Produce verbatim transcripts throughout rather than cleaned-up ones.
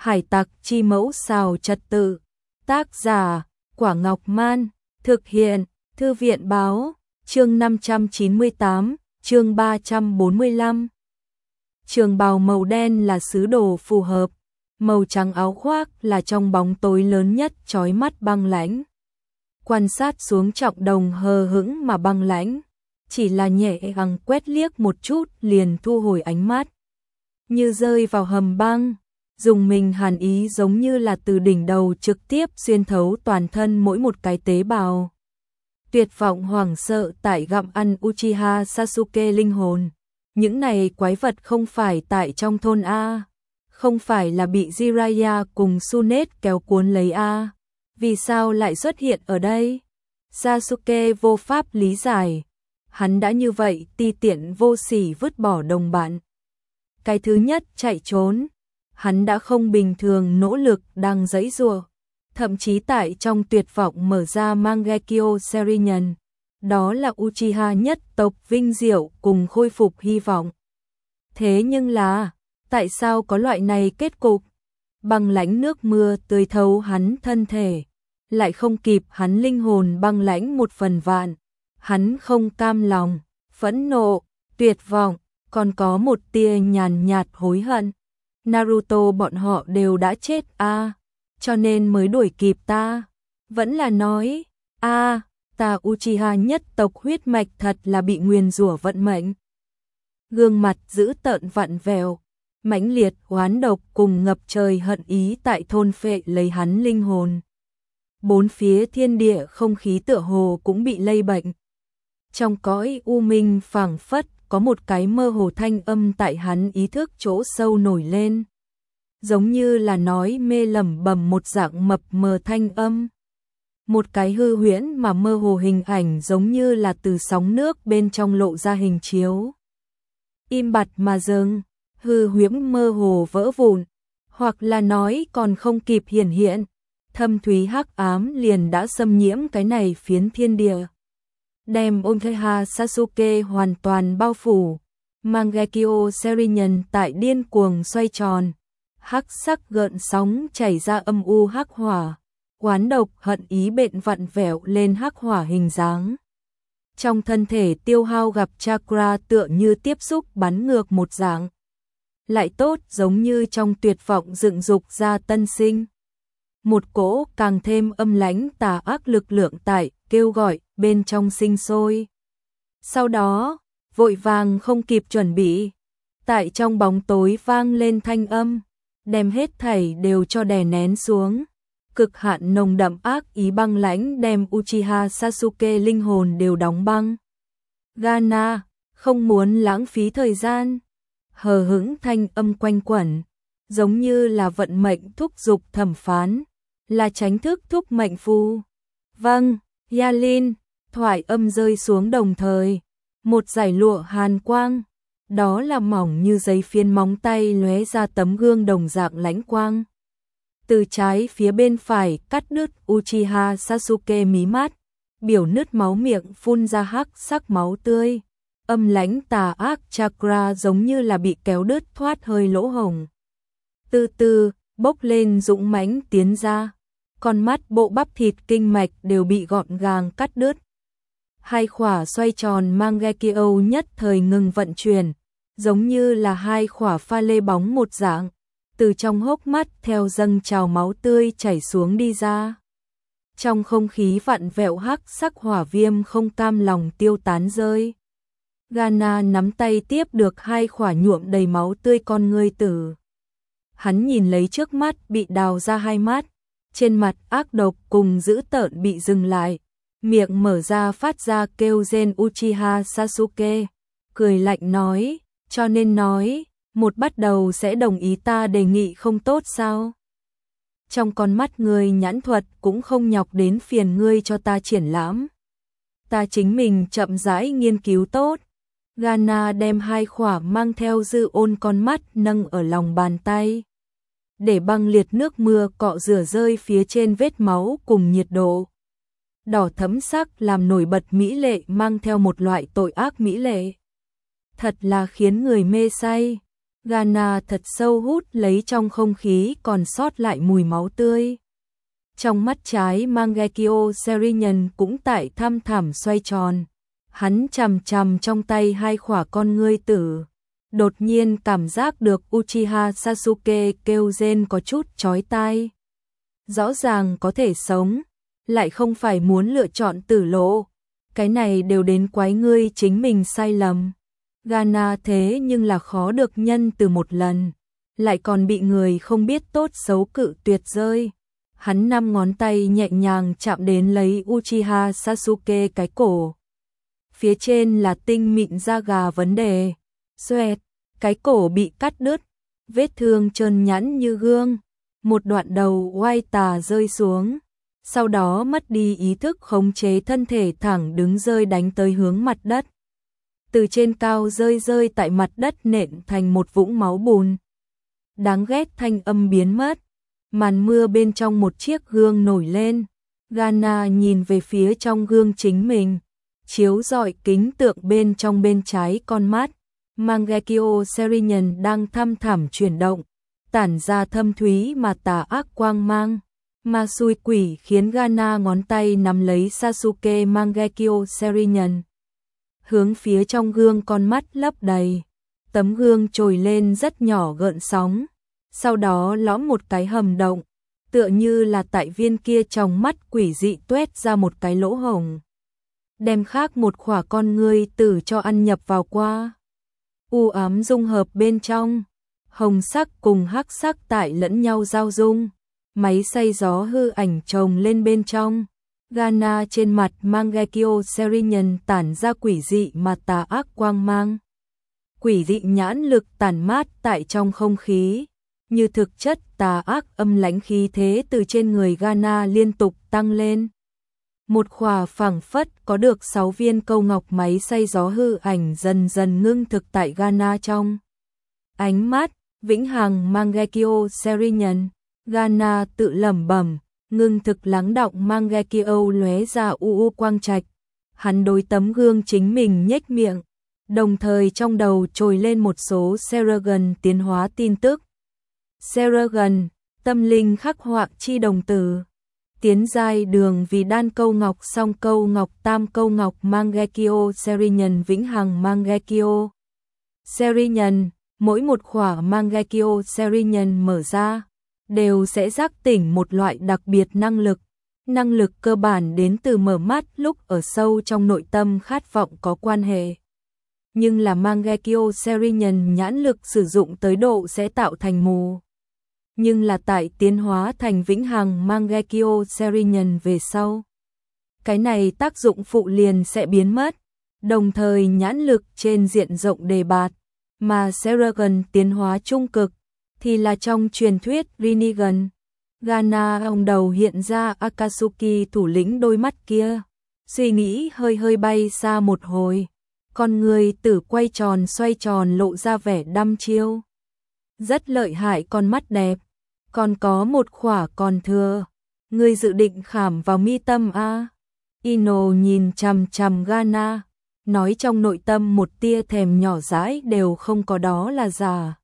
Hải tặc chi mẫu xào trật tự. Tác giả, Quả Ngọc Man. Thực hiện, Thư viện Báo. Chương năm trăm chín mươi tám, chương ba trăm bốn mươi lăm. Trường bào màu đen là sứ đồ phù hợp. Màu trắng áo khoác là trong bóng tối lớn nhất chói mắt băng lãnh. Quan sát xuống Trọng Đồng hờ hững mà băng lãnh. Chỉ là nhẹ gắng quét liếc một chút liền thu hồi ánh mắt. Như rơi vào hầm băng. Dùng mình hàn ý giống như là từ đỉnh đầu trực tiếp xuyên thấu toàn thân mỗi một cái tế bào. Tuyệt vọng hoảng sợ tại gặm ăn Uchiha Sasuke linh hồn. Những này quái vật không phải tại trong thôn A. Không phải là bị Jiraiya cùng Tsunade kéo cuốn lấy A. Vì sao lại xuất hiện ở đây? Sasuke vô pháp lý giải. Hắn đã như vậy ti tiện vô sỉ vứt bỏ đồng bạn. Cái thứ nhất chạy trốn. Hắn đã không bình thường nỗ lực đang giãy giụa, thậm chí tại trong tuyệt vọng mở ra Mangekyo Sharingan. Đó là Uchiha nhất tộc vinh diệu cùng khôi phục hy vọng. Thế nhưng là, tại sao có loại này kết cục? Băng lãnh nước mưa tưới thấu hắn thân thể, lại không kịp hắn linh hồn băng lãnh một phần vạn. Hắn không cam lòng, phẫn nộ, tuyệt vọng, còn có một tia nhàn nhạt hối hận. Naruto bọn họ đều đã chết a, à, cho nên mới đuổi kịp ta. Vẫn là nói, a, à, ta Uchiha nhất tộc huyết mạch thật là bị nguyền rủa vận mệnh. Gương mặt dữ tợn vặn vẹo, mãnh liệt oán độc cùng ngập trời hận ý tại thôn phệ lấy hắn linh hồn. Bốn phía thiên địa không khí tựa hồ cũng bị lây bệnh. Trong cõi u minh phảng phất có một cái mơ hồ thanh âm tại hắn ý thức chỗ sâu nổi lên. Giống như là nói mê lẩm bẩm một dạng mập mờ thanh âm. Một cái hư huyễn mà mơ hồ hình ảnh giống như là từ sóng nước bên trong lộ ra hình chiếu. Im bặt mà dừng, hư huyễn mơ hồ vỡ vụn, hoặc là nói còn không kịp hiển hiện. Thâm thúy hắc ám liền đã xâm nhiễm cái này phiến thiên địa. Đem Uchiha Sasuke hoàn toàn bao phủ. Mangekyo Sharingan tại điên cuồng xoay tròn. Hắc sắc gợn sóng chảy ra âm u hắc hỏa. Oán độc hận ý bện vặn vẹo lên hắc hỏa hình dáng. Trong thân thể tiêu hao gặp chakra tựa như tiếp xúc bắn ngược một dạng. Lại tốt giống như trong tuyệt vọng dựng dục ra tân sinh. Một cỗ càng thêm âm lãnh tà ác lực lượng tại kêu gọi bên trong sinh sôi. Sau đó, vội vàng không kịp chuẩn bị, tại trong bóng tối vang lên thanh âm, đem hết thảy đều cho đè nén xuống. Cực hạn nồng đậm ác ý băng lãnh đem Uchiha Sasuke linh hồn đều đóng băng. Gana, không muốn lãng phí thời gian. Hờ hững thanh âm quanh quẩn, giống như là vận mệnh thúc giục thẩm phán, là tránh thức thúc mệnh phu. Vâng, Yalin, thoại âm rơi xuống đồng thời. Một dải lụa hàn quang, đó là mỏng như giấy phiến móng tay lóe ra tấm gương đồng dạng lãnh quang. Từ trái phía bên phải cắt đứt Uchiha Sasuke mí mắt, biểu nứt máu miệng phun ra hắc sắc máu tươi. Âm lãnh tà ác chakra giống như là bị kéo đứt thoát hơi lỗ hổng. Từ từ, bốc lên dũng mãnh tiến ra. Con mắt bộ bắp thịt kinh mạch đều bị gọn gàng cắt đứt. Hai khỏa xoay tròn Mangekyo nhất thời ngừng vận chuyển, giống như là hai khỏa pha lê bóng một dạng, từ trong hốc mắt theo dâng trào máu tươi chảy xuống đi ra. Trong không khí vặn vẹo hắc sắc hỏa viêm không cam lòng tiêu tán rơi. Gana nắm tay tiếp được hai khỏa nhuộm đầy máu tươi con ngươi tử. Hắn nhìn lấy trước mắt bị đào ra hai mắt, trên mặt ác độc cùng dữ tợn bị dừng lại, miệng mở ra phát ra kêu rên Uchiha Sasuke, cười lạnh nói, cho nên nói, một bắt đầu sẽ đồng ý ta đề nghị không tốt sao? Trong con mắt ngươi nhãn thuật cũng không nhọc đến phiền ngươi cho ta triển lãm. Ta chính mình chậm rãi nghiên cứu tốt. Gana đem hai khỏa mang theo dư ôn con mắt nâng ở lòng bàn tay. Để băng liệt nước mưa cọ rửa rơi phía trên vết máu cùng nhiệt độ. Đỏ thẫm sắc làm nổi bật mỹ lệ mang theo một loại tội ác mỹ lệ. Thật là khiến người mê say. Ghana thật sâu hút lấy trong không khí còn sót lại mùi máu tươi. Trong mắt trái Mangekyo Serenian cũng tại thăm thẳm xoay tròn. Hắn chằm chằm trong tay hai khỏa con ngươi tử. Đột nhiên cảm giác được Uchiha Sasuke kêu rên có chút chói tai. Rõ ràng có thể sống, lại không phải muốn lựa chọn tử lộ. Cái này đều đến quái ngươi chính mình sai lầm. Ghana thế nhưng là khó được nhân từ một lần, lại còn bị người không biết tốt xấu cự tuyệt rơi. Hắn năm ngón tay nhẹ nhàng chạm đến lấy Uchiha Sasuke cái cổ. Phía trên là tinh mịn da gà vấn đề. Xoẹt, cái cổ bị cắt đứt, vết thương trơn nhẵn như gương. Một đoạn đầu oai tà rơi xuống, sau đó mất đi ý thức khống chế thân thể thẳng đứng rơi đánh tới hướng mặt đất. Từ trên cao rơi rơi tại mặt đất nện thành một vũng máu bùn. Đáng ghét thanh âm biến mất, màn mưa bên trong một chiếc gương nổi lên. Ghana nhìn về phía trong gương chính mình, chiếu rọi kính tượng bên trong bên trái con mắt. Mangekyo Serenian đang thăm thẳm chuyển động, tản ra thâm thúy mà tà ác quang mang. Ma xui quỷ khiến Ghana ngón tay nắm lấy Sasuke Mangekyo Serenian. Hướng phía trong gương con mắt lấp đầy. Tấm gương trồi lên rất nhỏ gợn sóng, sau đó lõm một cái hầm động, tựa như là tại viên kia trong mắt quỷ dị tuét ra một cái lỗ hổng. Đem khác một khỏa con ngươi tử cho ăn nhập vào qua. U ám dung hợp bên trong, hồng sắc cùng hắc sắc tại lẫn nhau giao dung, máy xay gió hư ảnh chồng lên bên trong. Ghana trên mặt Mangekyo Serenian tản ra quỷ dị mà tà ác quang mang. Quỷ dị nhãn lực tản mát tại trong không khí, như thực chất tà ác âm lãnh khí thế từ trên người Ghana liên tục tăng lên. Một khỏa phẳng phất có được sáu viên câu ngọc máy xay gió hư ảnh dần dần ngưng thực tại Ghana trong ánh mắt. Vĩnh hằng Mangekyo Serenian, Ghana tự lẩm bẩm, ngưng thực lắng đọng Mangekyo lóe ra u u quang trạch. Hắn đối tấm gương chính mình nhếch miệng, đồng thời trong đầu trồi lên một số Seragon tiến hóa tin tức. Seragon, tâm linh khắc họa chi đồng tử. Tiến giai đường vì đan câu ngọc song câu ngọc tam câu ngọc Mangekyo Serenian vĩnh hằng Mangekyo Serenian, mỗi một khỏa Mangekyo Serenian mở ra, đều sẽ giác tỉnh một loại đặc biệt năng lực. Năng lực cơ bản đến từ mở mắt lúc ở sâu trong nội tâm khát vọng có quan hệ. Nhưng là Mangekyo Serenian nhãn lực sử dụng tới độ sẽ tạo thành mù. Nhưng là tại tiến hóa thành vĩnh hằng Mangekyo Serenian về sau, cái này tác dụng phụ liền sẽ biến mất, đồng thời nhãn lực trên diện rộng đề bạt. Mà Seragon tiến hóa trung cực thì là trong truyền thuyết Rinnegan. Ghana ông đầu hiện ra Akatsuki thủ lĩnh đôi mắt kia, suy nghĩ hơi hơi bay xa một hồi, con người tử quay tròn xoay tròn lộ ra vẻ đăm chiêu. Rất lợi hại con mắt đẹp, còn có một khỏa còn thừa, ngươi dự định khảm vào mi tâm a? Ino nhìn chằm chằm Ghana, nói trong nội tâm một tia thèm nhỏ dãi đều không có, đó là giả.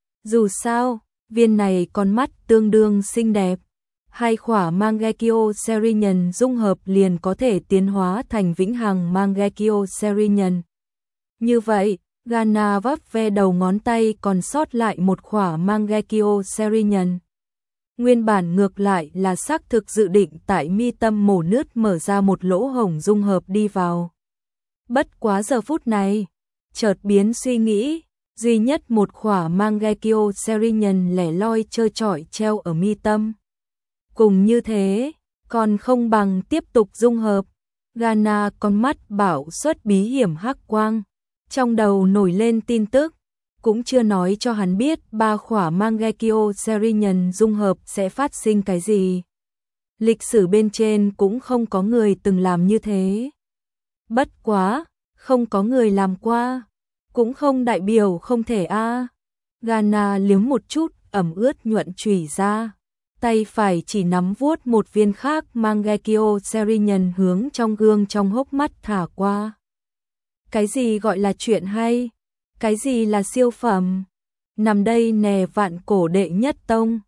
Dù sao, viên này con mắt tương đương xinh đẹp, hai khỏa Mangekyo Serenian dung hợp liền có thể tiến hóa thành vĩnh hằng Mangekyo Serenian. Như vậy, Ghana vấp ve đầu ngón tay còn sót lại một khỏa Mangekyo Serenian. Nguyên bản ngược lại là xác thực dự định tại mi tâm mổ nứt mở ra một lỗ hổng dung hợp đi vào. Bất quá giờ phút này, chợt biến suy nghĩ, duy nhất một khỏa Mangekyo Serenian lẻ loi trơ trọi treo ở mi tâm. Cùng như thế, còn không bằng tiếp tục dung hợp. Ghana con mắt bảo xuất bí hiểm hắc quang, trong đầu nổi lên tin tức, cũng chưa nói cho hắn biết ba khỏa Mangekyo Serenian dung hợp sẽ phát sinh cái gì. Lịch sử bên trên cũng không có người từng làm như thế. Bất quá, không có người làm qua, cũng không đại biểu không thể a. À. Ghana liếm một chút ẩm ướt nhuận chùy ra, tay phải chỉ nắm vuốt một viên khác Mangekyo Serenian hướng trong gương trong hốc mắt thả qua. Cái gì gọi là chuyện hay? Cái gì là siêu phẩm? nằm đây nè vạn cổ đệ nhất tông.